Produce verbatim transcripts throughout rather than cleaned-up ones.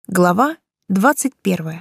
Глава двадцать первая.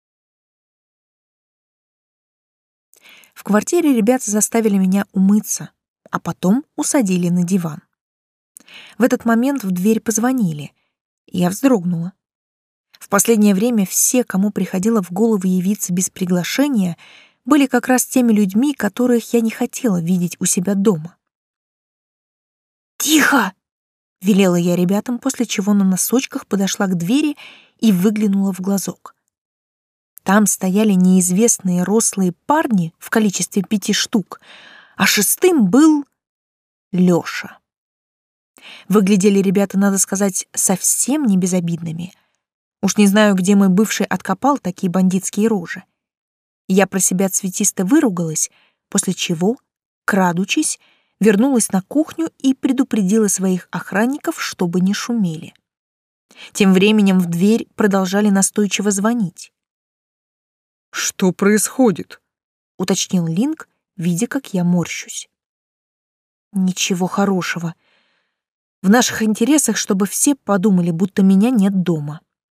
В квартире ребята заставили меня умыться, а потом усадили на диван. В этот момент в дверь позвонили, и я вздрогнула. В последнее время все, кому приходило в голову явиться без приглашения, были как раз теми людьми, которых я не хотела видеть у себя дома. «Тихо!» — велела я ребятам, после чего на носочках подошла к двери и выглянула в глазок. Там стояли неизвестные рослые парни в количестве пяти штук, а шестым был Лёша. Выглядели ребята, надо сказать, совсем не безобидными. Уж не знаю, где мой бывший откопал такие бандитские рожи. Я про себя цветисто выругалась, после чего, крадучись, вернулась на кухню и предупредила своих охранников, чтобы не шумели. Тем временем в дверь продолжали настойчиво звонить. «Что происходит?» — уточнил Линк, видя, как я морщусь. «Ничего хорошего. В наших интересах, чтобы все подумали, будто меня нет дома».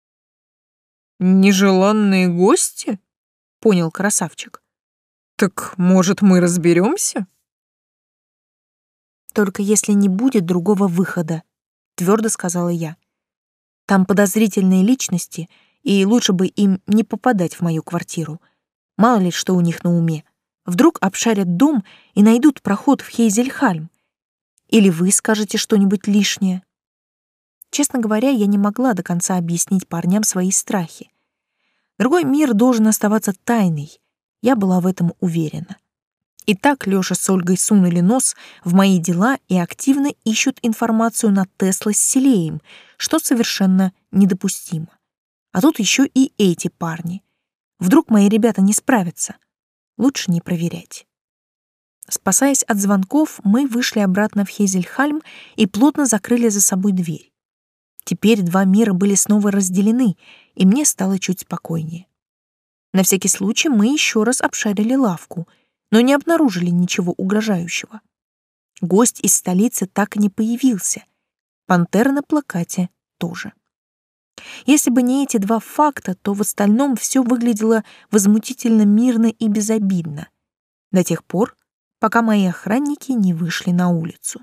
«Нежеланные гости?» — понял красавчик. «Так, может, мы разберемся?» «Только если не будет другого выхода», — твердо сказала я. «Там подозрительные личности, и лучше бы им не попадать в мою квартиру. Мало ли, что у них на уме. Вдруг обшарят дом и найдут проход в Хейзельхальм. Или вы скажете что-нибудь лишнее». Честно говоря, я не могла до конца объяснить парням свои страхи. Другой мир должен оставаться тайной. Я была в этом уверена. И так Лёша с Ольгой сунули нос в мои дела и активно ищут информацию на Тесла с Селеем, что совершенно недопустимо. А тут еще и эти парни. Вдруг мои ребята не справятся. Лучше не проверять. Спасаясь от звонков, мы вышли обратно в Хейзельхальм и плотно закрыли за собой дверь. Теперь два мира были снова разделены, и мне стало чуть спокойнее. На всякий случай мы еще раз обшарили лавку, но не обнаружили ничего угрожающего. Гость из столицы так и не появился. Пантера на плакате тоже. Если бы не эти два факта, то в остальном все выглядело возмутительно мирно и безобидно. До тех пор, пока мои охранники не вышли на улицу.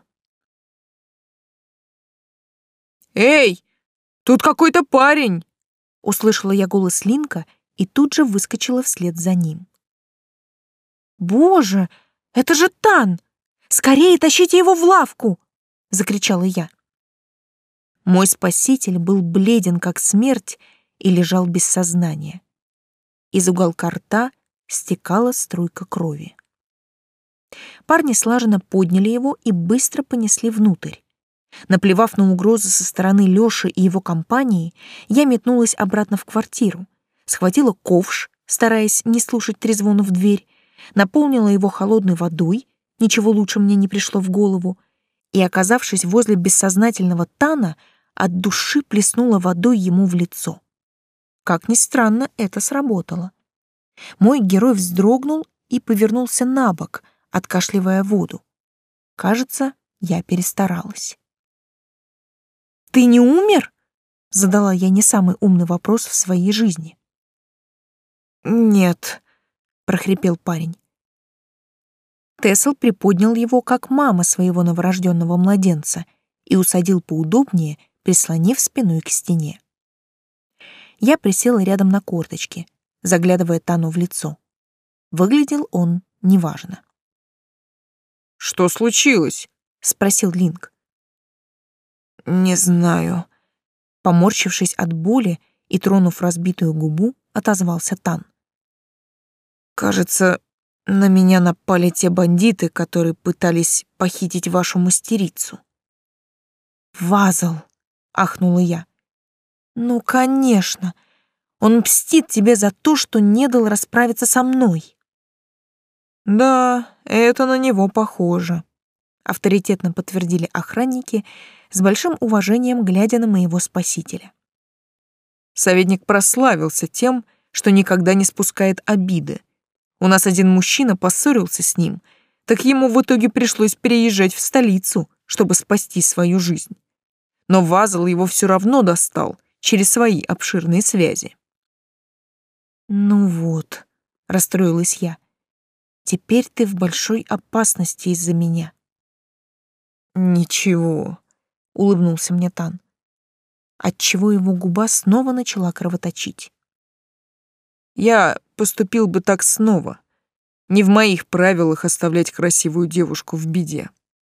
«Эй, тут какой-то парень!» — услышала я голос Линка и тут же выскочила вслед за ним. «Боже, это же Тан! Скорее тащите его в лавку!» — закричала я. Мой спаситель был бледен, как смерть, и лежал без сознания. Из уголка рта стекала струйка крови. Парни слаженно подняли его и быстро понесли внутрь. Наплевав на угрозы со стороны Лёши и его компании, я метнулась обратно в квартиру, схватила ковш, стараясь не слушать трезвона в дверь, наполнила его холодной водой, ничего лучше мне не пришло в голову, и, оказавшись возле бессознательного Тана, от души плеснула водой ему в лицо. Как ни странно, это сработало. Мой герой вздрогнул и повернулся на бок, откашливая воду. Кажется, я перестаралась. «Ты не умер?» — задала я не самый умный вопрос в своей жизни. «Нет», — прохрипел парень. Тесл приподнял его, как мама своего новорожденного младенца, и усадил поудобнее, прислонив спиной к стене. Я присела рядом на корточки, заглядывая Тану в лицо. Выглядел он неважно. «Что случилось?» — спросил Линк. «Не знаю», — поморщившись от боли и тронув разбитую губу, отозвался Тан. «Кажется, на меня напали те бандиты, которые пытались похитить вашу мастерицу». «Вазл!» — ахнула я. «Ну, конечно! Он мстит тебе за то, что не дал расправиться со мной». «Да, это на него похоже», — авторитетно подтвердили охранники, с большим уважением глядя на моего спасителя. Советник прославился тем, что никогда не спускает обиды. У нас один мужчина поссорился с ним, так ему в итоге пришлось переезжать в столицу, чтобы спасти свою жизнь. Но Вазл его все равно достал через свои обширные связи. Ну вот, расстроилась я. Теперь ты в большой опасности из-за меня. Ничего, улыбнулся мне Тан, отчего его губа снова начала кровоточить. Я поступил бы так снова. Не в моих правилах оставлять красивую девушку в беде.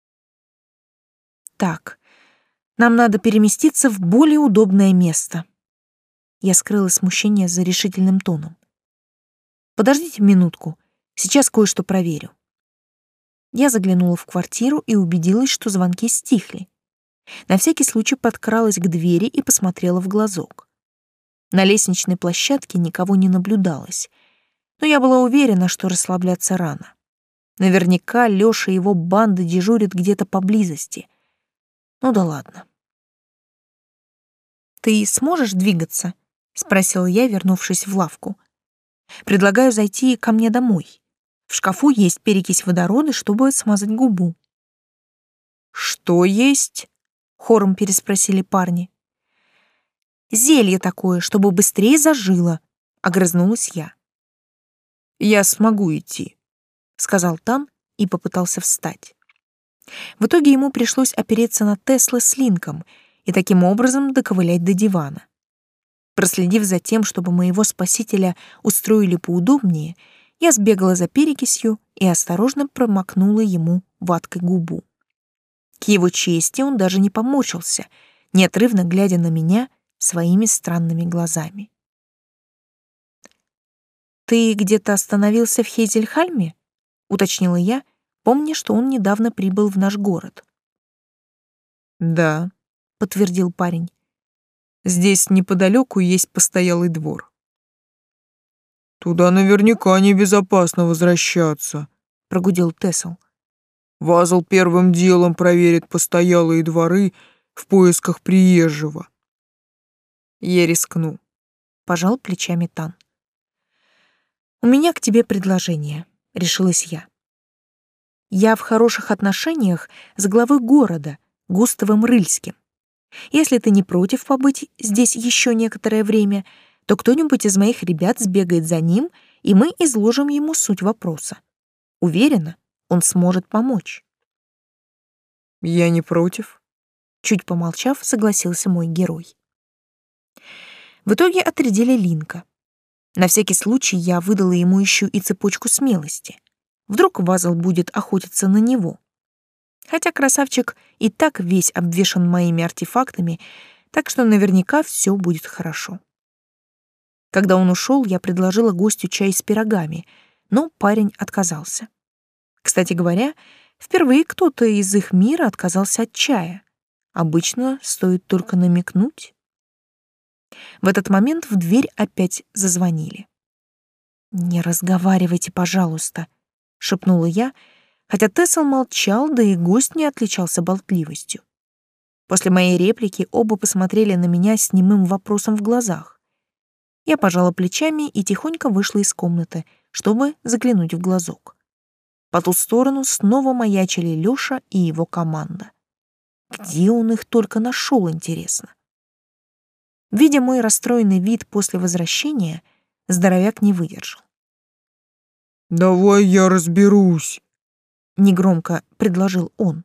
Так, нам надо переместиться в более удобное место. Я скрыла смущение за решительным тоном. Подождите минутку, сейчас кое-что проверю. Я заглянула в квартиру и убедилась, что звонки стихли. На всякий случай подкралась к двери и посмотрела в глазок. На лестничной площадке никого не наблюдалось, но я была уверена, что расслабляться рано. Наверняка Лёша и его банда дежурят где-то поблизости. Ну да ладно. «Ты сможешь двигаться?» — спросила я, вернувшись в лавку. «Предлагаю зайти ко мне домой. В шкафу есть перекись водорода, чтобы смазать губу». «Что есть?» — хором переспросили парни. «Зелье такое, чтобы быстрее зажило», — огрызнулась я. «Я смогу идти», — сказал Тан и попытался встать. В итоге ему пришлось опереться на Тесла с Линком и таким образом доковылять до дивана. Проследив за тем, чтобы моего спасителя устроили поудобнее, я сбегала за перекисью и осторожно промокнула ему ваткой губу. К его чести он даже не поморщился, неотрывно глядя на меня своими странными глазами. «Ты где-то остановился в Хейзельхальме?» — уточнила я, помня, что он недавно прибыл в наш город. «Да», — подтвердил парень. «Здесь неподалеку есть постоялый двор». «Туда наверняка небезопасно возвращаться», — прогудел Тесл. «Вазл первым делом проверит постоялые дворы в поисках приезжего». «Я рискну», — пожал плечами Тан. «У меня к тебе предложение», — решилась я. «Я в хороших отношениях с главой города, Густавом Рыльским. Если ты не против побыть здесь еще некоторое время, то кто-нибудь из моих ребят сбегает за ним, и мы изложим ему суть вопроса. Уверена, он сможет помочь». «Я не против», — чуть помолчав, согласился мой герой. В итоге отрядили Линка. На всякий случай я выдала ему еще и цепочку смелости. Вдруг Вазл будет охотиться на него. Хотя красавчик и так весь обвешан моими артефактами, так что наверняка все будет хорошо. Когда он ушел, я предложила гостю чай с пирогами, но парень отказался. Кстати говоря, впервые кто-то из их мира отказался от чая. Обычно стоит только намекнуть. В этот момент в дверь опять зазвонили. «Не разговаривайте, пожалуйста», — шепнула я, хотя Тесл молчал, да и гость не отличался болтливостью. После моей реплики оба посмотрели на меня с немым вопросом в глазах. Я пожала плечами и тихонько вышла из комнаты, чтобы заглянуть в глазок. По ту сторону снова маячили Лёша и его команда. Где он их только нашел, интересно? Видя мой расстроенный вид после возвращения, здоровяк не выдержал. «Давай я разберусь», — негромко предложил он.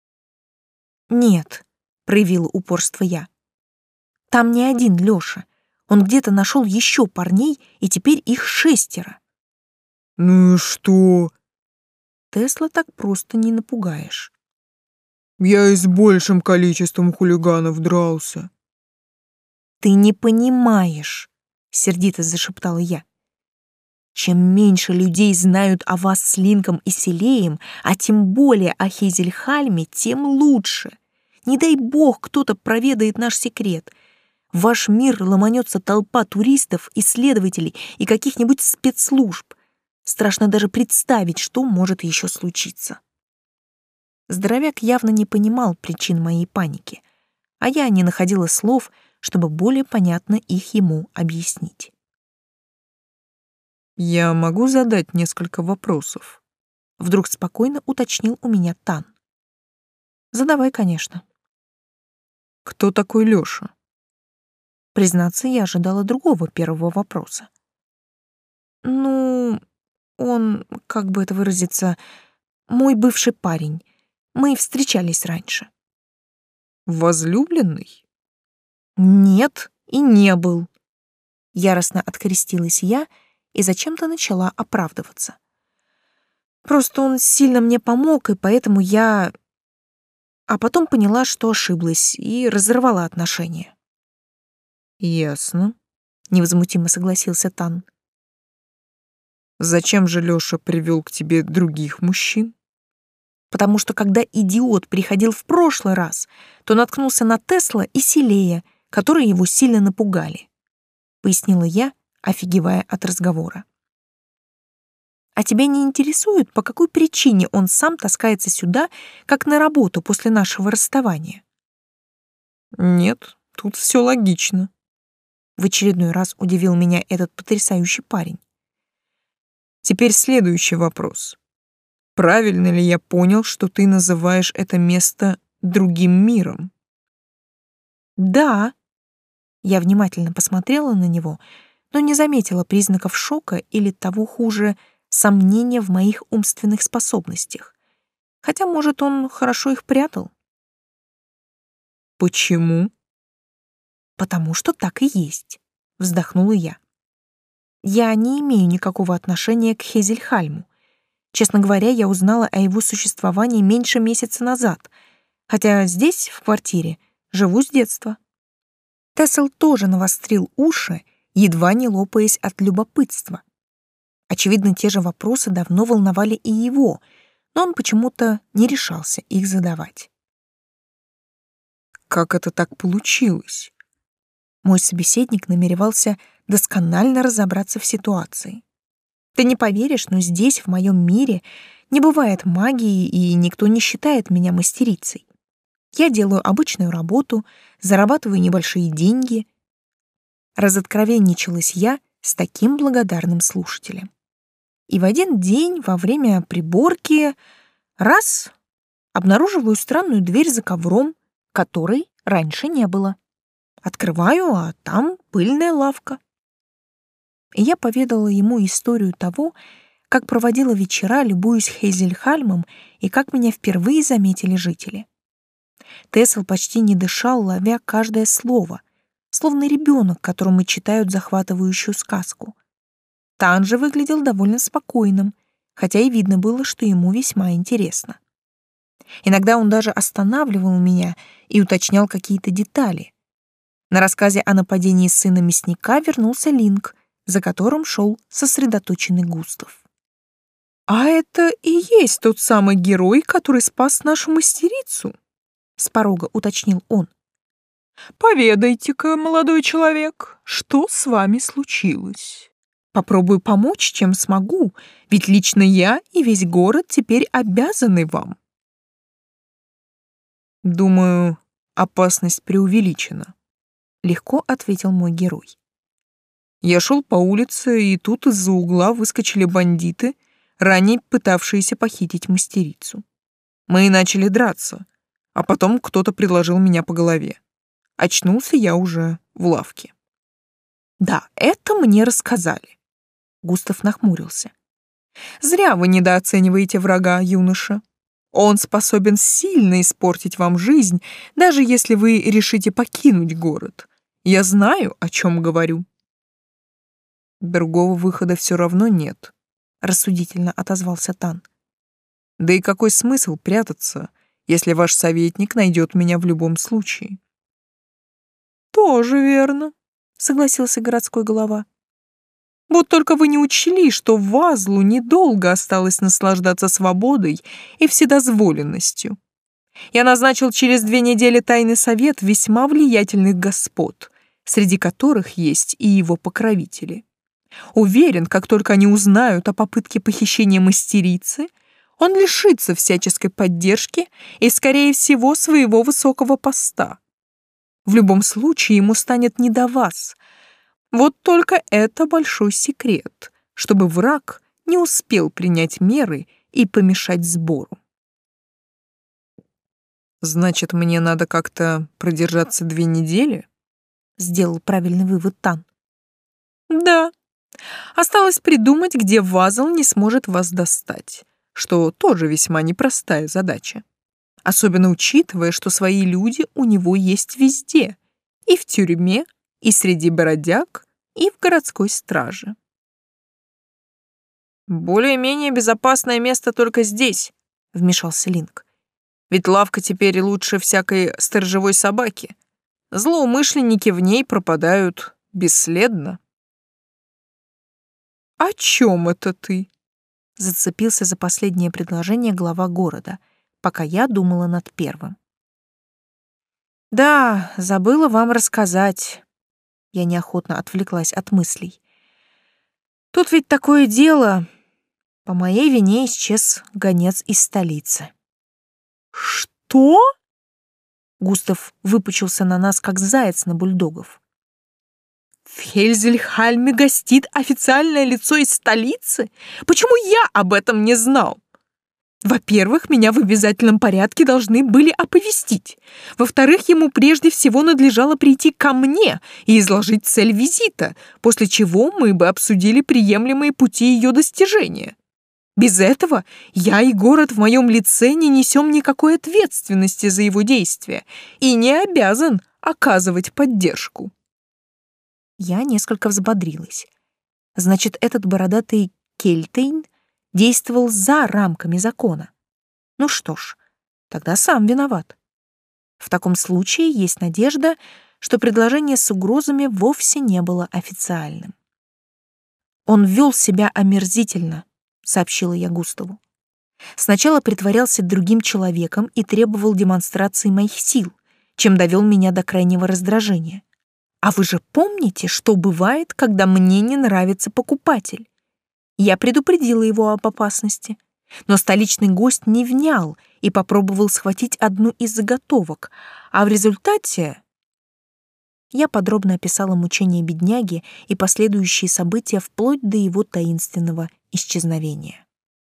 «Нет», — проявила упорство я. «Там не один Лёша. Он где-то нашел еще парней, и теперь их шестеро». «Ну и что?» Тесла так просто не напугаешь. «Я и с большим количеством хулиганов дрался». «Ты не понимаешь», — сердито зашептала я. «Чем меньше людей знают о вас с Линком и Селеем, а тем более о Хейзельхальме, тем лучше. Не дай бог кто-то проведает наш секрет. В ваш мир ломанется толпа туристов, исследователей и каких-нибудь спецслужб. Страшно даже представить, что может еще случиться». Здоровяк явно не понимал причин моей паники, а я не находила слов, чтобы более понятно их ему объяснить. «Я могу задать несколько вопросов?» Вдруг спокойно уточнил у меня Тан. «Задавай, конечно». «Кто такой Лёша?» Признаться, я ожидала другого первого вопроса. Ну, он, как бы это выразиться, мой бывший парень. Мы встречались раньше. Возлюбленный? Нет, и не был. Яростно открестилась я и зачем-то начала оправдываться. Просто он сильно мне помог, и поэтому я... А потом поняла, что ошиблась, и разорвала отношения. Ясно. Невозмутимо согласился Тан. Зачем же Лёша привёл к тебе других мужчин? Потому что когда идиот приходил в прошлый раз, то наткнулся на Тесла и Селея, которые его сильно напугали, пояснила я, офигевая от разговора. А тебя не интересует, по какой причине он сам таскается сюда, как на работу после нашего расставания? Нет, тут всё логично. В очередной раз удивил меня этот потрясающий парень. Теперь следующий вопрос. Правильно ли я понял, что ты называешь это место другим миром? Да. Я внимательно посмотрела на него, но не заметила признаков шока или того хуже, сомнения в моих умственных способностях. Хотя, может, он хорошо их прятал. Почему? Потому что так и есть, вздохнула я. Я не имею никакого отношения к Хезельхальму. Честно говоря, я узнала о его существовании меньше месяца назад, хотя здесь, в квартире, живу с детства. Тессел тоже навострил уши, едва не лопаясь от любопытства. Очевидно, те же вопросы давно волновали и его, но он почему-то не решался их задавать. Как это так получилось? Мой собеседник намеревался досконально разобраться в ситуации. Ты не поверишь, но здесь, в моем мире, не бывает магии, и никто не считает меня мастерицей. Я делаю обычную работу, зарабатываю небольшие деньги. Разоткровенничалась я с таким благодарным слушателем. И в один день во время приборки раз обнаруживаю странную дверь за ковром, которой раньше не было. Открываю, а там пыльная лавка. И я поведала ему историю того, как проводила вечера, любуясь Хейзельхальмом, и как меня впервые заметили жители. Тессел почти не дышал, ловя каждое слово, словно ребенок, которому читают захватывающую сказку. Тан же выглядел довольно спокойным, хотя и видно было, что ему весьма интересно. Иногда он даже останавливал меня и уточнял какие-то детали. На рассказе о нападении сына мясника вернулся Линк, за которым шел сосредоточенный Густав. «А это и есть тот самый герой, который спас нашу мастерицу?» — с порога уточнил он. «Поведайте-ка, молодой человек, что с вами случилось? Попробую помочь, чем смогу, ведь лично я и весь город теперь обязаны вам». «Думаю, опасность преувеличена», — легко ответил мой герой. «Я шел по улице, и тут из-за угла выскочили бандиты, ранее пытавшиеся похитить мастерицу. Мы и начали драться, а потом кто-то предложил меня по голове. Очнулся я уже в лавке». «Да, это мне рассказали». Густав нахмурился. «Зря вы недооцениваете врага, юноша. Он способен сильно испортить вам жизнь, даже если вы решите покинуть город. Я знаю, о чем говорю». «Другого выхода все равно нет», — рассудительно отозвался Тан. «Да и какой смысл прятаться, если ваш советник найдет меня в любом случае?» «Тоже верно», — согласился городской голова. «Вот только вы не учли, что Вазлу недолго осталось наслаждаться свободой и вседозволенностью. Я назначил через две недели тайный совет весьма влиятельных господ, среди которых есть и его покровители. Уверен, как только они узнают о попытке похищения мастерицы, он лишится всяческой поддержки и, скорее всего, своего высокого поста. В любом случае ему станет не до вас. Вот только это большой секрет, чтобы враг не успел принять меры и помешать сбору». «Значит, мне надо как-то продержаться две недели?» сделал правильный вывод Тан. Да. Осталось придумать, где Вазл не сможет вас достать, что тоже весьма непростая задача. Особенно учитывая, что свои люди у него есть везде. И в тюрьме, и среди бродяг, и в городской страже. «Более-менее безопасное место только здесь», — вмешался Линк. «Ведь лавка теперь лучше всякой сторожевой собаки. Злоумышленники в ней пропадают бесследно». «О чем это ты?» — зацепился за последнее предложение глава города, пока я думала над первым. «Да, забыла вам рассказать». Я неохотно отвлеклась от мыслей. «Тут ведь такое дело. По моей вине исчез гонец из столицы». «Что?» Густав выпучился на нас, как заяц на бульдогов. «В Хельзельхальме гостит официальное лицо из столицы? Почему я об этом не знал? Во-первых, меня в обязательном порядке должны были оповестить. Во-вторых, ему прежде всего надлежало прийти ко мне и изложить цель визита, после чего мы бы обсудили приемлемые пути ее достижения. Без этого я и город в моем лице не несем никакой ответственности за его действия и не обязан оказывать поддержку». Я несколько взбодрилась. Значит, этот бородатый Кельтейн действовал за рамками закона. Ну что ж, тогда сам виноват. В таком случае есть надежда, что предложение с угрозами вовсе не было официальным. «Он вел себя омерзительно», — сообщила я Густаву. «Сначала притворялся другим человеком и требовал демонстрации моих сил, чем довел меня до крайнего раздражения. А вы же помните, что бывает, когда мне не нравится покупатель? Я предупредила его об опасности, но столичный гость не внял и попробовал схватить одну из заготовок, а в результате...» Я подробно описала мучения бедняги и последующие события вплоть до его таинственного исчезновения.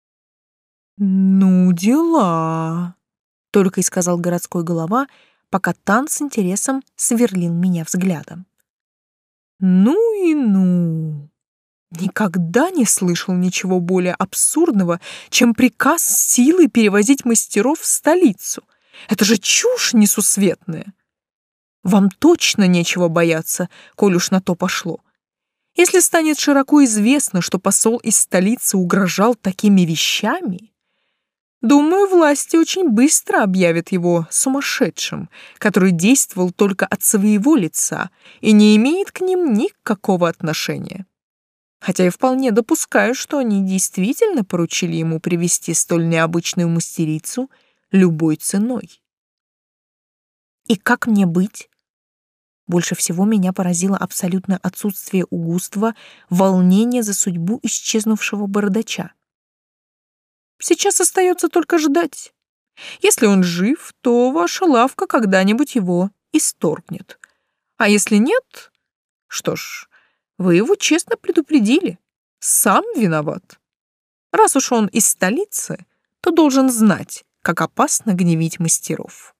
«Ну, дела», — только и сказал городской голова, пока Тан с интересом сверлил меня взглядом. «Ну и ну. Никогда не слышал ничего более абсурдного, чем приказ силой перевозить мастеров в столицу. Это же чушь несусветная. Вам точно нечего бояться, коль уж на то пошло. Если станет широко известно, что посол из столицы угрожал такими вещами, думаю, власти очень быстро объявят его сумасшедшим, который действовал только от своего лица и не имеет к ним никакого отношения. Хотя я вполне допускаю, что они действительно поручили ему привести столь необычную мастерицу любой ценой». «И как мне быть?» Больше всего меня поразило абсолютное отсутствие у Густава волнения за судьбу исчезнувшего бородача. «Сейчас остается только ждать. Если он жив, то ваша лавка когда-нибудь его исторгнет. А если нет, что ж, вы его честно предупредили. Сам виноват. Раз уж он из столицы, то должен знать, как опасно гневить мастеров».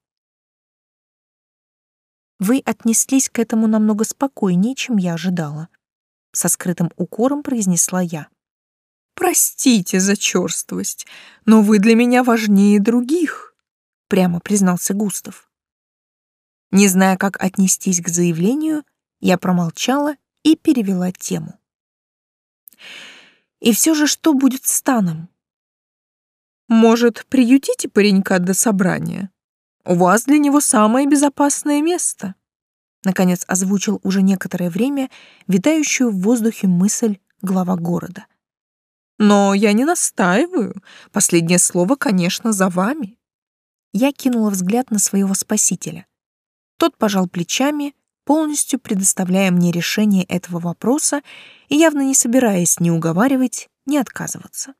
«Вы отнеслись к этому намного спокойнее, чем я ожидала», — со скрытым укором произнесла я. «Простите за черствость, но вы для меня важнее других», — прямо признался Густав. Не зная, как отнестись к заявлению, я промолчала и перевела тему. «И все же, что будет с Таном?» «Может, приютите паренька до собрания? У вас для него самое безопасное место», — наконец озвучил уже некоторое время витающую в воздухе мысль глава города. «Но я не настаиваю. Последнее слово, конечно, за вами». Я кинула взгляд на своего спасителя. Тот пожал плечами, полностью предоставляя мне решение этого вопроса и явно не собираясь ни уговаривать, ни отказываться.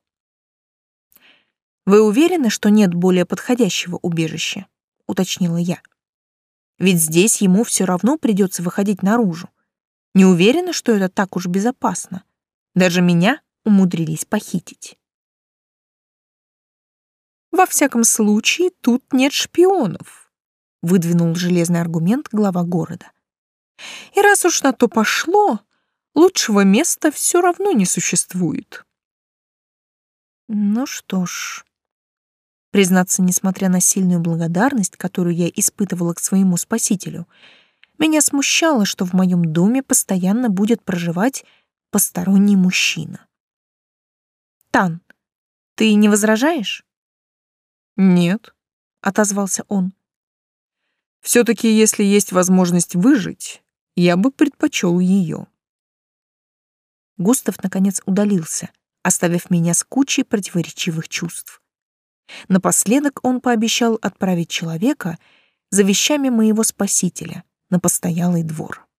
«Вы уверены, что нет более подходящего убежища?» — уточнила я. «Ведь здесь ему все равно придется выходить наружу. Не уверена, что это так уж безопасно. Даже меня умудрились похитить». «Во всяком случае, тут нет шпионов», — выдвинул железный аргумент глава города. И раз уж на то пошло, лучшего места все равно не существует. Ну что ж, признаться, несмотря на сильную благодарность, которую я испытывала к своему спасителю, меня смущало, что в моем доме постоянно будет проживать посторонний мужчина. «Тан, ты не возражаешь?» Нет. — отозвался он. Все-таки, если есть возможность выжить, я бы предпочел ее. Густав, наконец, удалился, оставив меня с кучей противоречивых чувств. Напоследок он пообещал отправить человека за вещами моего спасителя на постоялый двор.